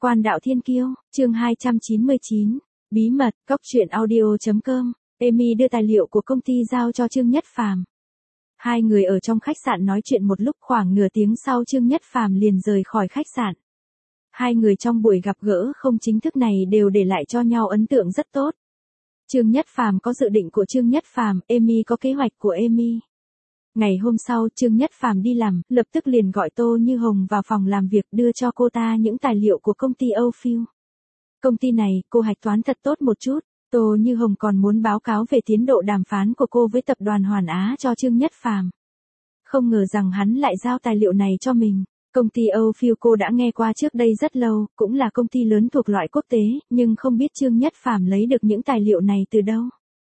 Quan đạo thiên kiêu, chương 299, bí mật, cóc truyện audio.com, Amy đưa tài liệu của công ty giao cho Trương Nhất Phàm. Hai người ở trong khách sạn nói chuyện một lúc, khoảng nửa tiếng sau Trương Nhất Phàm liền rời khỏi khách sạn. Hai người trong buổi gặp gỡ không chính thức này đều để lại cho nhau ấn tượng rất tốt. Trương Nhất Phàm có dự định của Trương Nhất Phàm, Amy có kế hoạch của Amy. Ngày hôm sau Trương Nhất Phàm đi làm, lập tức liền gọi Tô Như Hồng vào phòng làm việc đưa cho cô ta những tài liệu của công ty Ophil. Công ty này, cô hạch toán thật tốt một chút. Tô Như Hồng còn muốn báo cáo về tiến độ đàm phán của cô với tập đoàn Hoàn Á cho Trương Nhất Phàm. Không ngờ rằng hắn lại giao tài liệu này cho mình. Công ty Ophil cô đã nghe qua trước đây rất lâu, cũng là công ty lớn thuộc loại quốc tế, nhưng không biết Trương Nhất Phàm lấy được những tài liệu này từ đâu.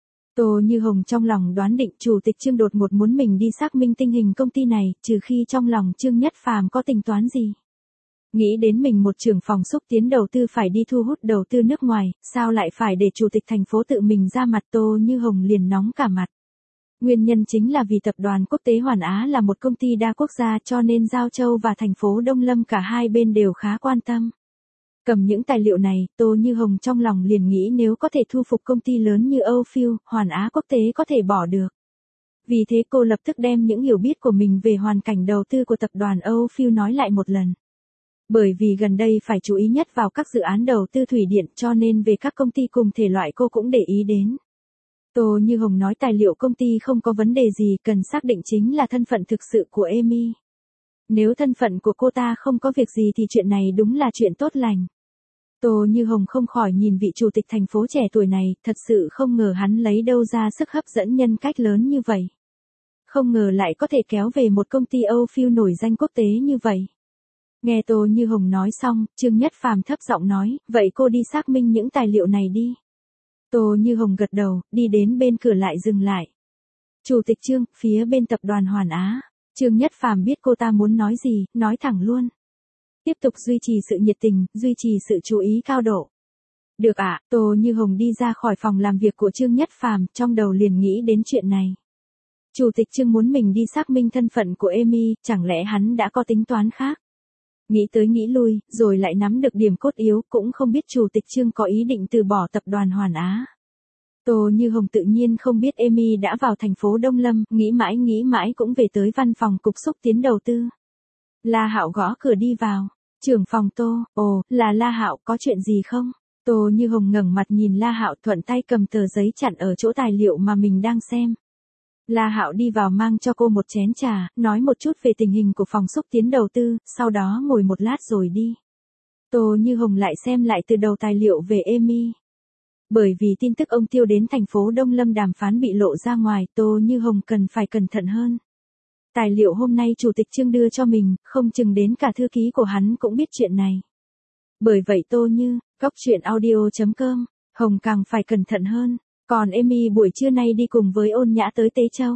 Tô Như Hồng trong lòng đoán định chủ tịch Trương đột ngột muốn mình đi xác minh tình hình công ty này, trừ khi trong lòng Trương Nhất Phàm có tính toán gì. Nghĩ đến mình một trưởng phòng xúc tiến đầu tư phải đi thu hút đầu tư nước ngoài, sao lại phải để chủ tịch thành phố tự mình ra mặt, Tô Như Hồng liền nóng cả mặt. Nguyên nhân chính là vì tập đoàn quốc tế Hoàn Á là một công ty đa quốc gia, cho nên Giao Châu và thành phố Đông Lâm cả hai bên đều khá quan tâm. Cầm những tài liệu này, Tô Như Hồng trong lòng liền nghĩ nếu có thể thu phục công ty lớn như Ophil, Hoàn Á quốc tế có thể bỏ được. Vì thế cô lập tức đem những hiểu biết của mình về hoàn cảnh đầu tư của tập đoàn Ophil nói lại một lần. Bởi vì gần đây phải chú ý nhất vào các dự án đầu tư thủy điện, cho nên về các công ty cùng thể loại cô cũng để ý đến. Tô Như Hồng nói tài liệu công ty không có vấn đề gì, cần xác định chính là thân phận thực sự của Amy. Nếu thân phận của cô ta không có việc gì thì chuyện này đúng là chuyện tốt lành. Tô Như Hồng không khỏi nhìn vị chủ tịch thành phố trẻ tuổi này, thật sự không ngờ hắn lấy đâu ra sức hấp dẫn nhân cách lớn như vậy. Không ngờ lại có thể kéo về một công ty Ophil nổi danh quốc tế như vậy. Nghe Tô Như Hồng nói xong, Trương Nhất Phàm thấp giọng nói, vậy cô đi xác minh những tài liệu này đi. Tô Như Hồng gật đầu, đi đến bên cửa lại dừng lại. Chủ tịch Trương, phía bên tập đoàn Hoàn Á. Trương Nhất Phàm biết cô ta muốn nói gì, nói thẳng luôn. Tiếp tục duy trì sự nhiệt tình, duy trì sự chú ý cao độ. Được ạ, Tô Như Hồng đi ra khỏi phòng làm việc của Trương Nhất Phàm, trong đầu liền nghĩ đến chuyện này. Chủ tịch Trương muốn mình đi xác minh thân phận của Amy, chẳng lẽ hắn đã có tính toán khác? Nghĩ tới nghĩ lui, rồi lại nắm được điểm cốt yếu, cũng không biết chủ tịch Trương có ý định từ bỏ tập đoàn Hoàn Á. Tô Như Hồng tự nhiên không biết Amy đã vào thành phố Đông Lâm, nghĩ mãi cũng về tới văn phòng cục xúc tiến đầu tư. La Hạo gõ cửa đi vào. Trưởng phòng Tô, ồ, là La Hạo, có chuyện gì không? Tô Như Hồng ngẩng mặt nhìn La Hạo, thuận tay cầm tờ giấy chặn ở chỗ tài liệu mà mình đang xem. La Hạo đi vào mang cho cô một chén trà, nói một chút về tình hình của phòng xúc tiến đầu tư, sau đó ngồi một lát rồi đi. Tô Như Hồng lại xem lại từ đầu tài liệu về Amy. Bởi vì tin tức ông Tiêu đến thành phố Đông Lâm đàm phán bị lộ ra ngoài, Tô Như Hồng cần phải cẩn thận hơn. Tài liệu hôm nay chủ tịch Trương đưa cho mình, không chừng đến cả thư ký của hắn cũng biết chuyện này. Bởi vậy Tô Như, cóc truyện audio.com, Hồng càng phải cẩn thận hơn. Còn Amy buổi trưa nay đi cùng với Ôn Nhã tới Tế Châu.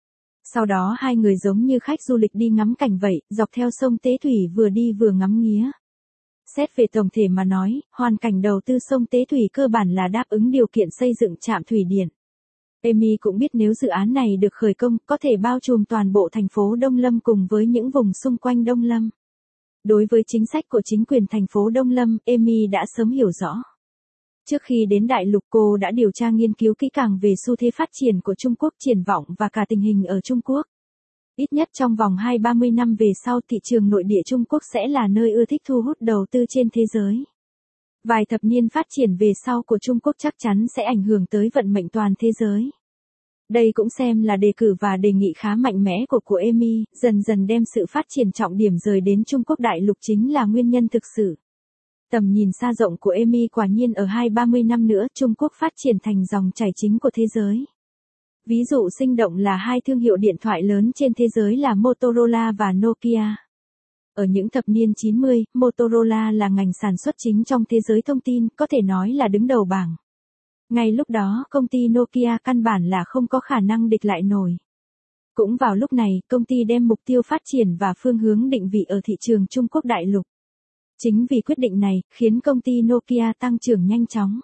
Sau đó hai người giống như khách du lịch đi ngắm cảnh vậy, dọc theo sông Tế Thủy vừa đi vừa ngắm nghía. Xét về tổng thể mà nói, hoàn cảnh đầu tư sông Tế Thủy cơ bản là đáp ứng điều kiện xây dựng trạm thủy điện. Amy cũng biết nếu dự án này được khởi công, có thể bao trùm toàn bộ thành phố Đông Lâm cùng với những vùng xung quanh Đông Lâm. Đối với chính sách của chính quyền thành phố Đông Lâm, Amy đã sớm hiểu rõ. Trước khi đến đại lục cô đã điều tra nghiên cứu kỹ càng về xu thế phát triển của Trung Quốc, triển vọng và cả tình hình ở Trung Quốc. Ít nhất trong vòng 20-30 năm về sau, thị trường nội địa Trung Quốc sẽ là nơi ưa thích thu hút đầu tư trên thế giới. Vài thập niên phát triển về sau của Trung Quốc chắc chắn sẽ ảnh hưởng tới vận mệnh toàn thế giới. Đây cũng xem là đề cử và đề nghị khá mạnh mẽ của Amy, dần dần đem sự phát triển trọng điểm rời đến Trung Quốc đại lục chính là nguyên nhân thực sự. Tầm nhìn xa rộng của Amy quả nhiên ở 20-30 năm nữa Trung Quốc phát triển thành dòng chảy chính của thế giới. Ví dụ sinh động là hai thương hiệu điện thoại lớn trên thế giới là Motorola và Nokia. Ở những thập niên 90, Motorola là ngành sản xuất chính trong thế giới thông tin, có thể nói là đứng đầu bảng. Ngay lúc đó, công ty Nokia căn bản là không có khả năng địch lại nổi. Cũng vào lúc này, công ty đem mục tiêu phát triển và phương hướng định vị ở thị trường Trung Quốc đại lục. Chính vì quyết định này, khiến công ty Nokia tăng trưởng nhanh chóng.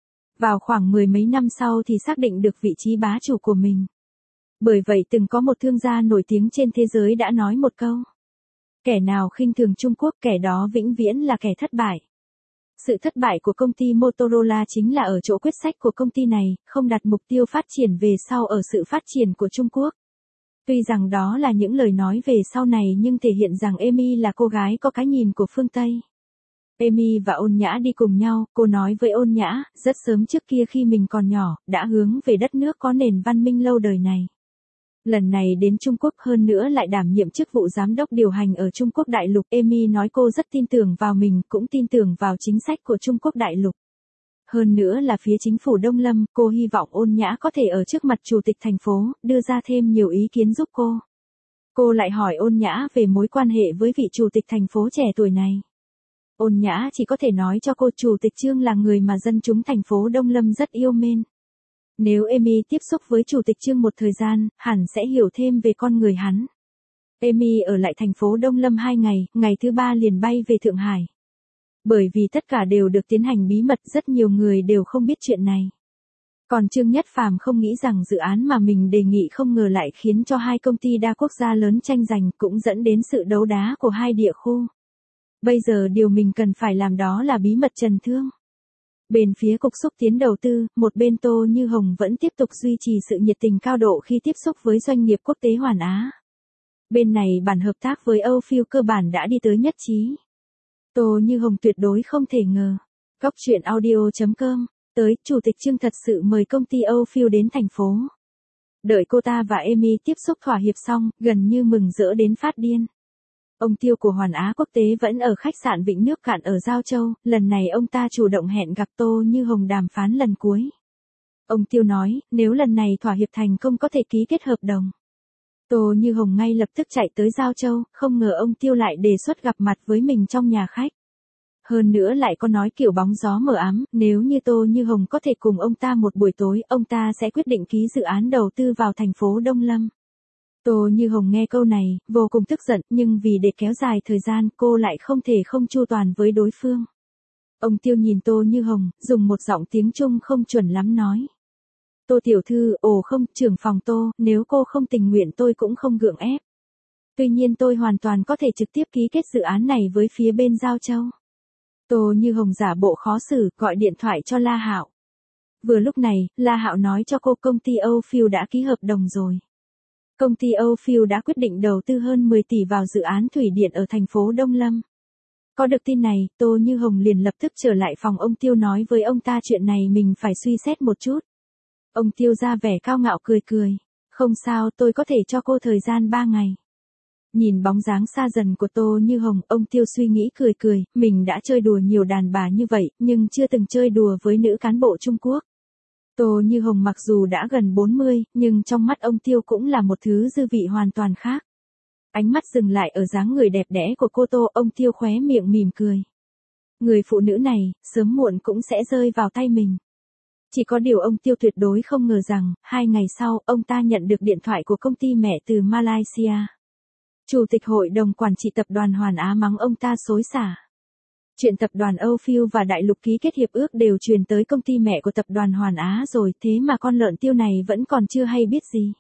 Vào khoảng mười mấy năm sau thì xác định được vị trí bá chủ của mình. Bởi vậy từng có một thương gia nổi tiếng trên thế giới đã nói một câu. Kẻ nào khinh thường Trung Quốc kẻ đó vĩnh viễn là kẻ thất bại. Sự thất bại của công ty Motorola chính là ở chỗ quyết sách của công ty này, không đặt mục tiêu phát triển về sau ở sự phát triển của Trung Quốc. Tuy rằng đó là những lời nói về sau này nhưng thể hiện rằng Amy là cô gái có cái nhìn của phương Tây. Amy và Ôn Nhã đi cùng nhau, cô nói với Ôn Nhã, rất sớm trước kia khi mình còn nhỏ, đã hướng về đất nước có nền văn minh lâu đời này. Lần này đến Trung Quốc hơn nữa lại đảm nhiệm chức vụ giám đốc điều hành ở Trung Quốc đại lục. Amy nói cô rất tin tưởng vào mình, cũng tin tưởng vào chính sách của Trung Quốc đại lục. Hơn nữa là phía chính phủ Đông Lâm, cô hy vọng Ôn Nhã có thể ở trước mặt chủ tịch thành phố, đưa ra thêm nhiều ý kiến giúp cô. Cô lại hỏi Ôn Nhã về mối quan hệ với vị chủ tịch thành phố trẻ tuổi này. Ôn Nhã chỉ có thể nói cho cô chủ tịch Trương là người mà dân chúng thành phố Đông Lâm rất yêu mến. Nếu Amy tiếp xúc với chủ tịch Trương một thời gian, hẳn sẽ hiểu thêm về con người hắn. Amy ở lại thành phố Đông Lâm 2 ngày, ngày thứ 3 liền bay về Thượng Hải. Bởi vì tất cả đều được tiến hành bí mật, rất nhiều người đều không biết chuyện này. Còn Trương Nhất Phàm không nghĩ rằng dự án mà mình đề nghị không ngờ lại khiến cho hai công ty đa quốc gia lớn tranh giành, cũng dẫn đến sự đấu đá của hai địa khu. Bây giờ điều mình cần phải làm đó là bí mật trần thương. Bên phía cục xúc tiến đầu tư, một bên Tô Như Hồng vẫn tiếp tục duy trì sự nhiệt tình cao độ khi tiếp xúc với doanh nghiệp quốc tế Hoàn Á. Bên này bản hợp tác với Âu Phiêu cơ bản đã đi tới nhất trí. Tô Như Hồng tuyệt đối không thể ngờ. Góc truyện audio.com, tới, chủ tịch Trương thật sự mời công ty Âu Phiêu đến thành phố. Đợi cô ta và Amy tiếp xúc thỏa hiệp xong, gần như mừng rỡ đến phát điên. Ông Tiêu của Hoàn Á Quốc tế vẫn ở khách sạn Vịnh Nước Cạn ở Giao Châu, lần này ông ta chủ động hẹn gặp Tô Như Hồng đàm phán lần cuối. Ông Tiêu nói, nếu lần này thỏa hiệp thành công có thể ký kết hợp đồng. Tô Như Hồng ngay lập tức chạy tới Giao Châu, không ngờ ông Tiêu lại đề xuất gặp mặt với mình trong nhà khách. Hơn nữa lại có nói kiểu bóng gió mờ ám, nếu như Tô Như Hồng có thể cùng ông ta một buổi tối, ông ta sẽ quyết định ký dự án đầu tư vào thành phố Đông Lâm. Tô Như Hồng nghe câu này, vô cùng tức giận, nhưng vì để kéo dài thời gian, cô lại không thể không chu toàn với đối phương. Ông Tiêu nhìn Tô Như Hồng, dùng một giọng tiếng Trung không chuẩn lắm nói. Tô tiểu thư, ồ không, trưởng phòng Tô, nếu cô không tình nguyện tôi cũng không gượng ép. Tuy nhiên tôi hoàn toàn có thể trực tiếp ký kết dự án này với phía bên Giao Châu. Tô Như Hồng giả bộ khó xử, gọi điện thoại cho La Hạo. Vừa lúc này, La Hạo nói cho cô công ty Âu Phiêu đã ký hợp đồng rồi. Công ty Âu Phiêu đã quyết định đầu tư hơn 10 tỷ vào dự án thủy điện ở thành phố Đông Lâm. Có được tin này, Tô Như Hồng liền lập tức trở lại phòng ông Tiêu nói với ông ta chuyện này mình phải suy xét một chút. Ông Tiêu ra vẻ cao ngạo cười cười. Không sao, tôi có thể cho cô thời gian 3 ngày. Nhìn bóng dáng xa dần của Tô Như Hồng, ông Tiêu suy nghĩ cười cười, mình đã chơi đùa nhiều đàn bà như vậy, nhưng chưa từng chơi đùa với nữ cán bộ Trung Quốc. Tô Như Hồng mặc dù đã gần 40, nhưng trong mắt ông Tiêu cũng là một thứ dư vị hoàn toàn khác. Ánh mắt dừng lại ở dáng người đẹp đẽ của cô Tô, ông Tiêu khóe miệng mỉm cười. Người phụ nữ này, sớm muộn cũng sẽ rơi vào tay mình. Chỉ có điều ông Tiêu tuyệt đối không ngờ rằng, 2 ngày sau, ông ta nhận được điện thoại của công ty mẹ từ Malaysia. Chủ tịch hội đồng quản trị tập đoàn Hoàn Á mắng ông ta xối xả. Chuyện tập đoàn Âu Phiêu và Đại Lục ký kết hiệp ước đều truyền tới công ty mẹ của tập đoàn Hoàn Á rồi, thế mà con lợn Tiêu này vẫn còn chưa hay biết gì.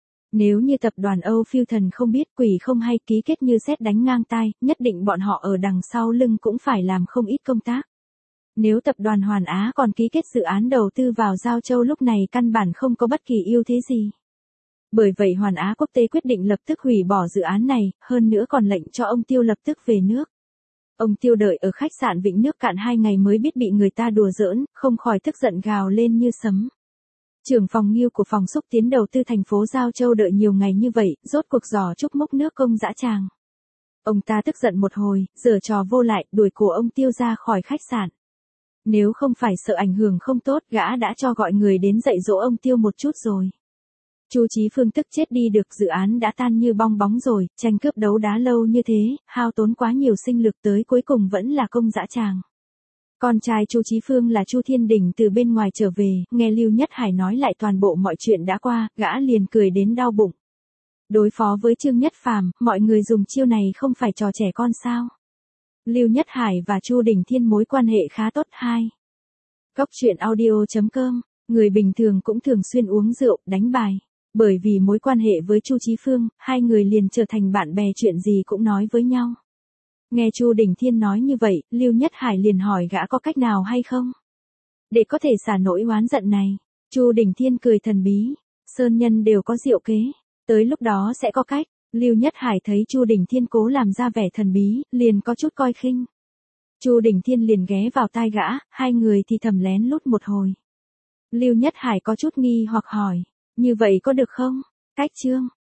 Nếu như tập đoàn Âu Phiêu thần không biết, quỷ không hay, ký kết như sét đánh ngang tai, nhất định bọn họ ở đằng sau lưng cũng phải làm không ít công tác. Nếu tập đoàn Hoàn Á còn ký kết dự án đầu tư vào Giao Châu lúc này căn bản không có bất kỳ ưu thế gì. Bởi vậy Hoàn Á Quốc tế quyết định lập tức hủy bỏ dự án này, hơn nữa còn lệnh cho ông Tiêu lập tức về nước. Ông Tiêu đợi ở khách sạn Vịnh Nước Cạn 2 ngày mới biết bị người ta đùa giỡn, không khỏi tức giận gào lên như sấm. Trưởng phòng Nghiêu của phòng xúc tiến đầu tư thành phố Giao Châu đợi nhiều ngày như vậy, rốt cuộc giò chúc múc nước công dã tràng. Ông ta tức giận một hồi, giở trò vô lại, đuổi cổ ông Tiêu ra khỏi khách sạn. Nếu không phải sợ ảnh hưởng không tốt, gã đã cho gọi người đến dạy dỗ ông Tiêu một chút rồi. Chu Chí Phương tức chết đi được, dự án đã tan như bong bóng rồi, tranh cướp đấu đá lâu như thế, hao tốn quá nhiều sinh lực tới cuối cùng vẫn là công dã tràng. Con trai Chu Chí Phương là Chu Thiên Đình từ bên ngoài trở về, nghe Lưu Nhất Hải nói lại toàn bộ mọi chuyện đã qua, gã liền cười đến đau bụng. Đối phó với Trương Nhất Phàm, mọi người dùng chiêu này không phải trò trẻ con sao? Lưu Nhất Hải và Chu Đình Thiên mối quan hệ khá tốt. 2. Góc truyện audio.com, người bình thường cũng thường xuyên uống rượu, đánh bài. Bởi vì mối quan hệ với Chu Chí Phương, hai người liền trở thành bạn bè, chuyện gì cũng nói với nhau. Nghe Chu Đình Thiên nói như vậy, Lưu Nhất Hải liền hỏi gã có cách nào hay không? Để có thể xả nỗi oán giận này. Chu Đình Thiên cười thần bí. Sơn nhân đều có diệu kế. Tới lúc đó sẽ có cách. Lưu Nhất Hải thấy Chu Đình Thiên cố làm ra vẻ thần bí, liền có chút coi khinh. Chu Đình Thiên liền ghé vào tai gã, hai người thì thầm lén lút một hồi. Lưu Nhất Hải có chút nghi hoặc hỏi. Như vậy có được không? Cách chương